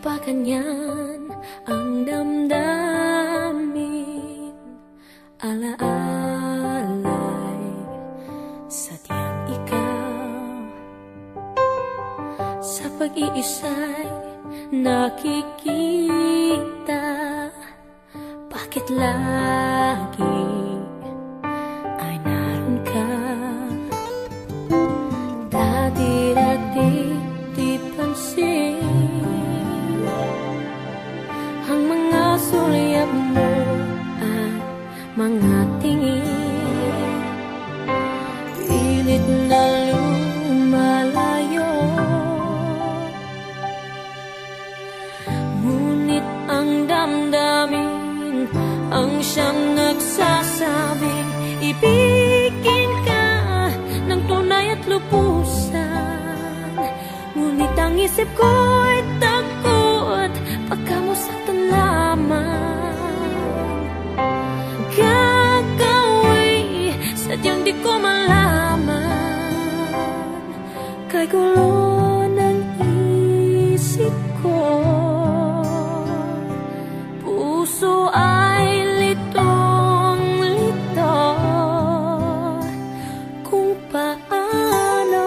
pa ganyan ang damdamin? Alaalay sadyang ikaw sa pag-iisa'y nakikita. Bakit lagi ay naroon ka? Dati-dati di pansin ang mga sulyap mo at mga tingin. Pilit na lumalayo, ngunit ang damdamin ang siyang nagsasabing ibigin ka ng tunay at lubusan. Ngunit ang isip ko'y takot pagka masaktan lamang. Gagawin sadyang di ko malaman, kay gulo ng isip ko. Puso ay litong-lito kung paano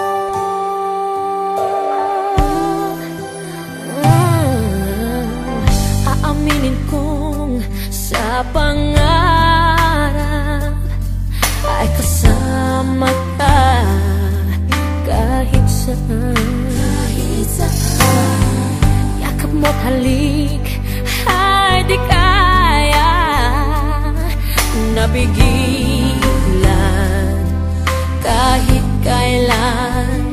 aaminin kong sa pangarap ay kasama ka kahit saan. Yakap mo't halik ay di kaya napigilan kahit kailan.